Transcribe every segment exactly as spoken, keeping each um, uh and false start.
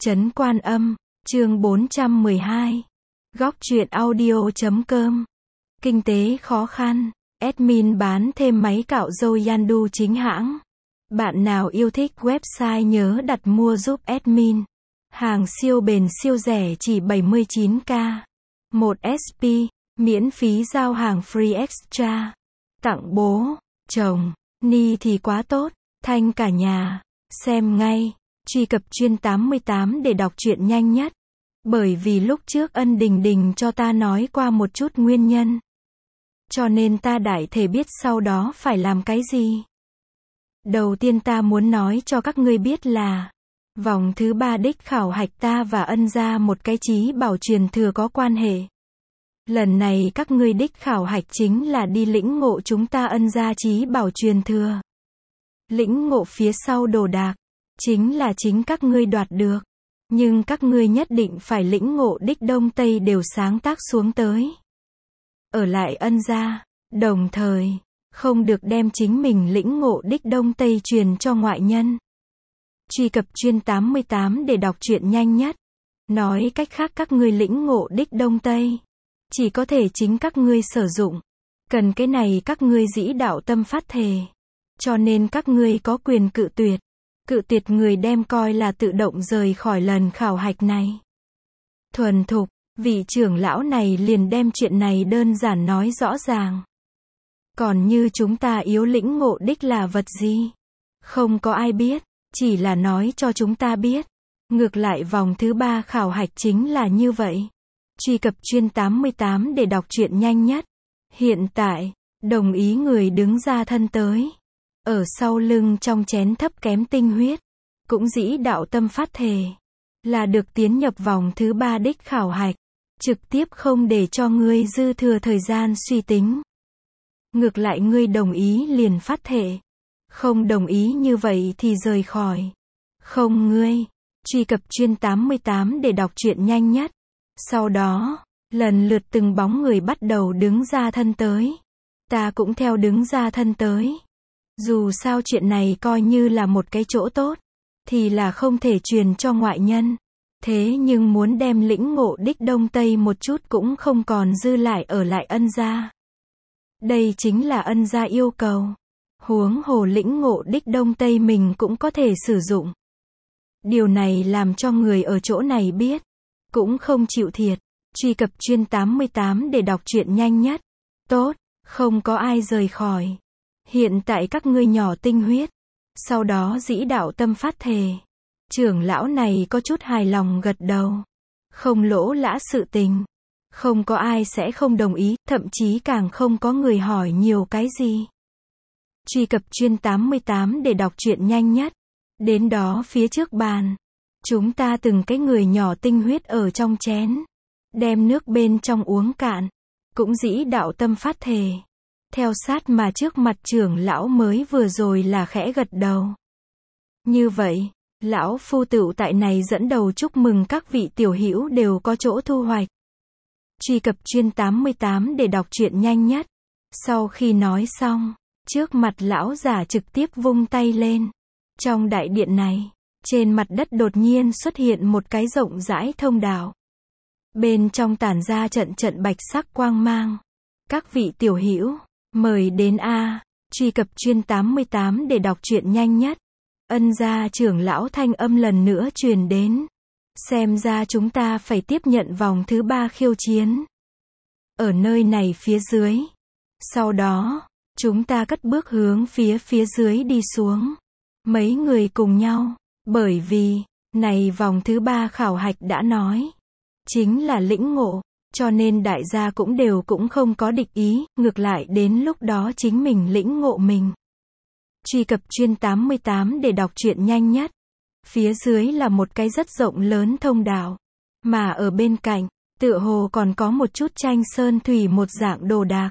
Trấn Quan Âm, chương bốn trăm mười hai. Góc truyện audio chấm com. Kinh tế khó khăn, admin bán thêm máy cạo râu Yandu chính hãng. Bạn nào yêu thích website nhớ đặt mua giúp admin. Hàng siêu bền siêu rẻ chỉ bảy mươi chín k. một ét pê, miễn phí giao hàng free extra. Tặng bố, chồng, ni thì quá tốt, thanh cả nhà. Xem ngay, truy cập chuyên tám mươi tám để đọc truyện nhanh nhất. Bởi vì lúc trước Ân Đình Đình cho ta nói qua một chút nguyên nhân. Cho nên ta đại thể biết sau đó phải làm cái gì. Đầu tiên ta muốn nói cho các ngươi biết là vòng thứ ba đích khảo hạch ta và Ân gia một cái chí bảo truyền thừa có quan hệ. Lần này các ngươi đích khảo hạch chính là đi lĩnh ngộ chúng ta Ân gia chí bảo truyền thừa. Lĩnh ngộ phía sau đồ đạc, chính là chính các ngươi đoạt được. Nhưng các ngươi nhất định phải lĩnh ngộ đích Đông Tây đều sáng tác xuống tới. Ở lại Ân gia, đồng thời, không được đem chính mình lĩnh ngộ đích Đông Tây truyền cho ngoại nhân. Truy cập chuyên tám mươi tám để đọc truyện nhanh nhất. Nói cách khác các ngươi lĩnh ngộ đích Đông Tây, chỉ có thể chính các ngươi sử dụng. Cần cái này các ngươi dĩ đạo tâm phát thề. Cho nên các ngươi có quyền cự tuyệt. Cự tuyệt người đem coi là tự động rời khỏi lần khảo hạch này. Thuần thục, vị trưởng lão này liền đem chuyện này đơn giản nói rõ ràng. Còn như chúng ta yếu lĩnh ngộ đích là vật gì? Không có ai biết, chỉ là nói cho chúng ta biết. Ngược lại vòng thứ ba khảo hạch chính là như vậy. Truy cập chuyên tám mươi tám để đọc truyện nhanh nhất. Hiện tại, đồng ý người đứng ra thân tới. Ở sau lưng trong chén thấp kém tinh huyết, cũng dĩ đạo tâm phát thề, là được tiến nhập vòng thứ ba đích khảo hạch, trực tiếp không để cho ngươi dư thừa thời gian suy tính. Ngược lại ngươi đồng ý liền phát thệ, không đồng ý như vậy thì rời khỏi. Không ngươi, truy cập chuyên tám mươi tám để đọc truyện nhanh nhất. Sau đó, lần lượt từng bóng người bắt đầu đứng ra thân tới. Ta cũng theo đứng ra thân tới. Dù sao chuyện này coi như là một cái chỗ tốt, thì là không thể truyền cho ngoại nhân. Thế nhưng muốn đem lĩnh ngộ đích Đông Tây một chút cũng không còn dư lại ở lại Ân gia. Đây chính là Ân gia yêu cầu. Huống hồ lĩnh ngộ đích Đông Tây mình cũng có thể sử dụng. Điều này làm cho người ở chỗ này biết, cũng không chịu thiệt. Truy cập chuyên tám mươi tám để đọc truyện nhanh nhất. Tốt, không có ai rời khỏi. Hiện tại các ngươi nhỏ tinh huyết. Sau đó dĩ đạo tâm phát thề. Trưởng lão này có chút hài lòng gật đầu. Không lỗ lã sự tình. Không có ai sẽ không đồng ý, thậm chí càng không có người hỏi nhiều cái gì. Truy cập chuyên tám mươi tám để đọc truyện nhanh nhất. Đến đó phía trước bàn. Chúng ta từng cái người nhỏ tinh huyết ở trong chén. Đem nước bên trong uống cạn. Cũng dĩ đạo tâm phát thề. Theo sát mà trước mặt trưởng lão mới vừa rồi là khẽ gật đầu. Như vậy, lão phu tựu tại này dẫn đầu chúc mừng các vị tiểu hữu đều có chỗ thu hoạch. Truy cập chuyên tám mươi tám để đọc truyện nhanh nhất. Sau khi nói xong, trước mặt lão giả trực tiếp vung tay lên. Trong đại điện này, trên mặt đất đột nhiên xuất hiện một cái rộng rãi thông đạo. Bên trong tản ra trận trận bạch sắc quang mang. Các vị tiểu hữu, mời đến A. Truy cập chuyên tám mươi tám để đọc truyện nhanh nhất. Ân gia trưởng lão thanh âm lần nữa truyền đến. Xem ra chúng ta phải tiếp nhận vòng thứ ba khiêu chiến. Ở nơi này phía dưới. Sau đó, chúng ta cất bước hướng phía phía dưới đi xuống. Mấy người cùng nhau. Bởi vì, này vòng thứ ba khảo hạch đã nói. Chính là lĩnh ngộ. Cho nên đại gia cũng đều cũng không có địch ý, ngược lại đến lúc đó chính mình lĩnh ngộ mình. Truy cập chuyên tám mươi tám để đọc truyện nhanh nhất. Phía dưới là một cái rất rộng lớn thông đạo. Mà ở bên cạnh, tựa hồ còn có một chút tranh sơn thủy một dạng đồ đạc.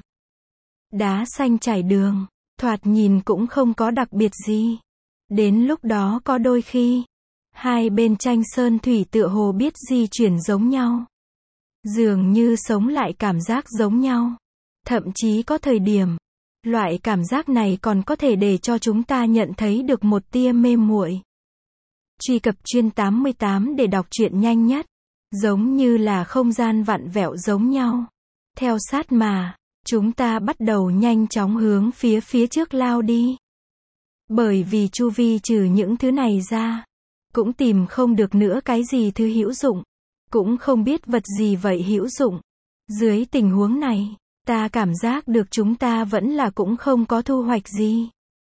Đá xanh trải đường, thoạt nhìn cũng không có đặc biệt gì. Đến lúc đó có đôi khi, hai bên tranh sơn thủy tựa hồ biết di chuyển giống nhau. Dường như sống lại cảm giác giống nhau. Thậm chí có thời điểm, loại cảm giác này còn có thể để cho chúng ta nhận thấy được một tia mê muội. Truy cập chuyên tám mươi tám để đọc truyện nhanh nhất. Giống như là không gian vặn vẹo giống nhau. Theo sát mà, chúng ta bắt đầu nhanh chóng hướng phía phía trước lao đi. Bởi vì chu vi trừ những thứ này ra, cũng tìm không được nữa cái gì thứ hữu dụng. Cũng không biết vật gì vậy hữu dụng. Dưới tình huống này, ta cảm giác được chúng ta vẫn là cũng không có thu hoạch gì.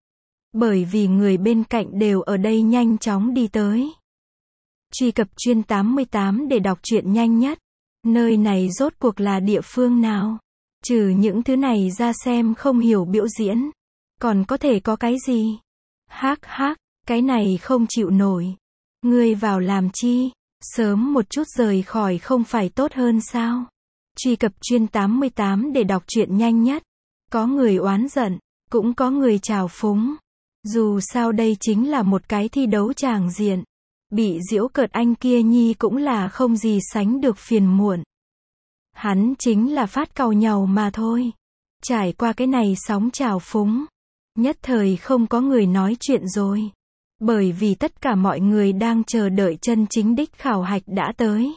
Bởi vì người bên cạnh đều ở đây nhanh chóng đi tới. Truy cập chuyên tám mươi tám để đọc truyện nhanh nhất. Nơi này rốt cuộc là địa phương nào? Trừ những thứ này ra xem không hiểu biểu diễn. Còn có thể có cái gì? Hác hác, cái này không chịu nổi. Ngươi vào làm chi? Sớm một chút rời khỏi không phải tốt hơn sao? Truy cập chuyên tám mươi tám để đọc truyện nhanh nhất. Có người oán giận, cũng có người trào phúng. Dù sao đây chính là một cái thi đấu tràng diện. Bị giễu cợt anh kia nhi cũng là không gì sánh được phiền muộn. Hắn chính là phát càu nhàu mà thôi. Trải qua cái này sóng trào phúng, nhất thời không có người nói chuyện rồi. Bởi vì tất cả mọi người đang chờ đợi chân chính đích khảo hạch đã tới.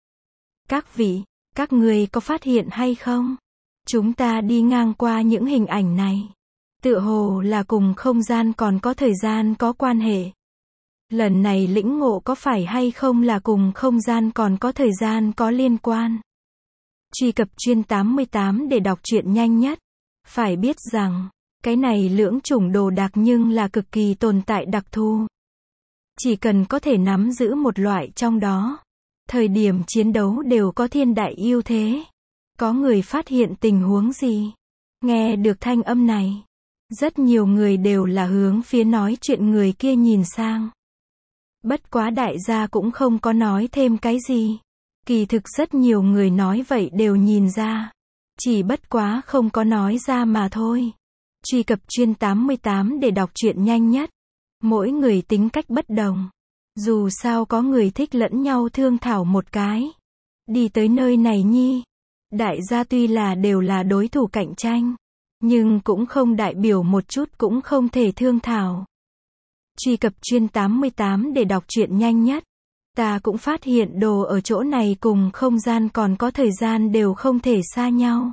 Các vị, các ngươi có phát hiện hay không? Chúng ta đi ngang qua những hình ảnh này. Tựa hồ là cùng không gian còn có thời gian có quan hệ. Lần này lĩnh ngộ có phải hay không là cùng không gian còn có thời gian có liên quan? Truy cập chuyên tám mươi tám để đọc truyện nhanh nhất. Phải biết rằng, cái này lưỡng chủng đồ đạc nhưng là cực kỳ tồn tại đặc thù. Chỉ cần có thể nắm giữ một loại trong đó, thời điểm chiến đấu đều có thiên đại ưu thế. Có người phát hiện tình huống gì? Nghe được thanh âm này, rất nhiều người đều là hướng phía nói chuyện người kia nhìn sang. Bất quá đại gia cũng không có nói thêm cái gì. Kỳ thực rất nhiều người nói vậy đều nhìn ra. Chỉ bất quá không có nói ra mà thôi. Truy cập chuyên tám mươi tám để đọc truyện nhanh nhất. Mỗi người tính cách bất đồng. Dù sao có người thích lẫn nhau thương thảo một cái. Đi tới nơi này nhi. Đại gia tuy là đều là đối thủ cạnh tranh. Nhưng cũng không đại biểu một chút cũng không thể thương thảo. Truy cập chuyên tám mươi tám để đọc truyện nhanh nhất. Ta cũng phát hiện đồ ở chỗ này cùng không gian còn có thời gian đều không thể xa nhau.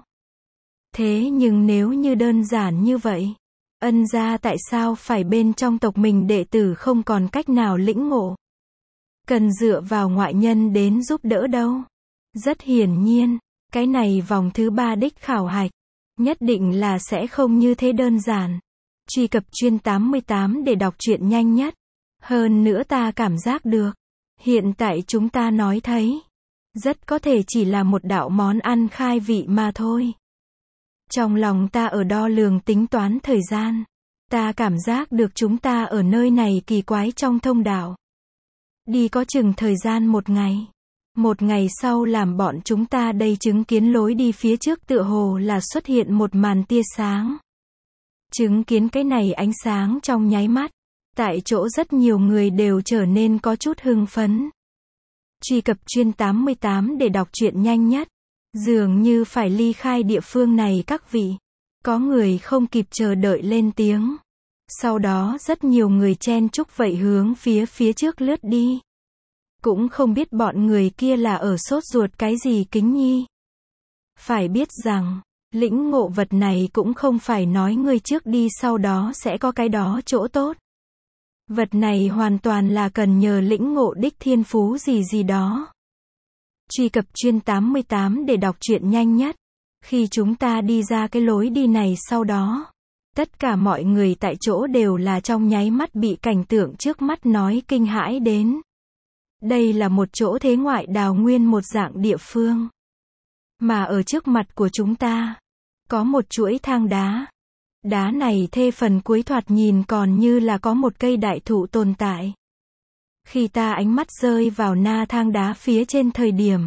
Thế nhưng nếu như đơn giản như vậy, ân gia tại sao phải bên trong tộc mình đệ tử không còn cách nào lĩnh ngộ? Cần dựa vào ngoại nhân đến giúp đỡ đâu? Rất hiển nhiên, cái này vòng thứ ba đích khảo hạch, nhất định là sẽ không như thế đơn giản. Truy cập chuyên tám mươi tám để đọc truyện nhanh nhất. Hơn nữa ta cảm giác được, hiện tại chúng ta nói thấy, rất có thể chỉ là một đạo món ăn khai vị mà thôi. Trong lòng ta ở đo lường tính toán thời gian. Ta cảm giác được chúng ta ở nơi này kỳ quái trong thông đạo. Đi có chừng thời gian một ngày. Một ngày sau làm bọn chúng ta đây chứng kiến lối đi phía trước tựa hồ là xuất hiện một màn tia sáng. Chứng kiến cái này ánh sáng trong nháy mắt. Tại chỗ rất nhiều người đều trở nên có chút hưng phấn. Truy cập chuyên tám mươi tám để đọc truyện nhanh nhất. Dường như phải ly khai địa phương này các vị. Có người không kịp chờ đợi lên tiếng. Sau đó rất nhiều người chen chúc vậy hướng phía phía trước lướt đi. Cũng không biết bọn người kia là ở sốt ruột cái gì kính nhi. Phải biết rằng, lĩnh ngộ vật này cũng không phải nói người trước đi sau đó sẽ có cái đó chỗ tốt. Vật này hoàn toàn là cần nhờ lĩnh ngộ đích thiên phú gì gì đó. Truy cập chuyên tám mươi tám để đọc truyện nhanh nhất. Khi chúng ta đi ra cái lối đi này sau đó, tất cả mọi người tại chỗ đều là trong nháy mắt bị cảnh tượng trước mắt nói kinh hãi đến. Đây là một chỗ thế ngoại đào nguyên một dạng địa phương. Mà ở trước mặt của chúng ta, có một chuỗi thang đá. Đá này thê phần cuối thoạt nhìn còn như là có một cây đại thụ tồn tại. Khi ta ánh mắt rơi vào na thang đá phía trên thời điểm,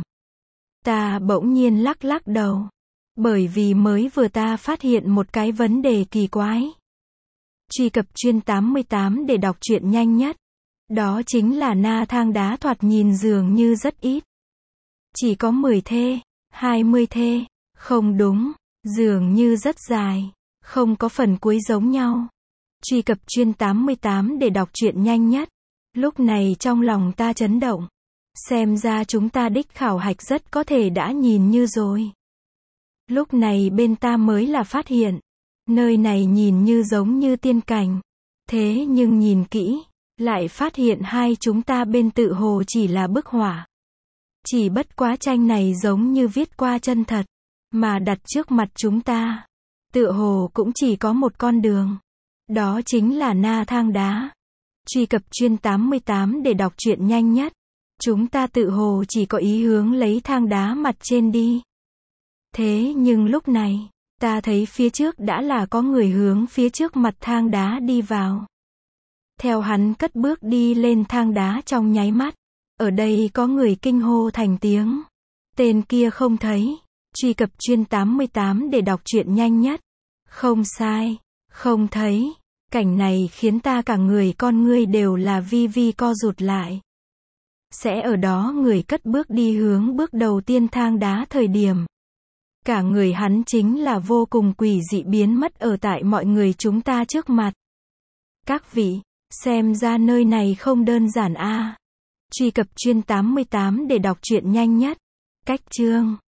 ta bỗng nhiên lắc lắc đầu. Bởi vì mới vừa ta phát hiện một cái vấn đề kỳ quái. Truy cập chuyên tám mươi tám để đọc truyện nhanh nhất. Đó chính là na thang đá thoạt nhìn dường như rất ít. Chỉ có mười thê, hai mươi thê. Không đúng, dường như rất dài. Không có phần cuối giống nhau. Truy cập chuyên tám mươi tám để đọc truyện nhanh nhất. Lúc này trong lòng ta chấn động. Xem ra chúng ta đích khảo hạch rất có thể đã nhìn như rồi. Lúc này bên ta mới là phát hiện. Nơi này nhìn như giống như tiên cảnh. Thế nhưng nhìn kỹ, lại phát hiện hai chúng ta bên tự hồ chỉ là bức họa. Chỉ bất quá tranh này giống như viết qua chân thật, mà đặt trước mặt chúng ta. Tựa hồ cũng chỉ có một con đường. Đó chính là na thang đá. Truy cập chuyên tám mươi tám để đọc truyện nhanh nhất. Chúng ta tự hồ chỉ có ý hướng lấy thang đá mặt trên đi. Thế nhưng lúc này, ta thấy phía trước đã là có người hướng phía trước mặt thang đá đi vào. Theo hắn cất bước đi lên thang đá trong nháy mắt. Ở đây có người kinh hô thành tiếng. Tên kia không thấy. Truy cập chuyên tám mươi tám để đọc truyện nhanh nhất. Không sai. Không thấy. Cảnh này khiến ta cả người con ngươi đều là vi vi co rụt lại. Sẽ ở đó người cất bước đi hướng bước đầu tiên thang đá thời điểm. Cả người hắn chính là vô cùng quỷ dị biến mất ở tại mọi người chúng ta trước mặt. Các vị, xem ra nơi này không đơn giản a. Truy cập chuyên tám mươi tám để đọc truyện nhanh nhất. Cách chương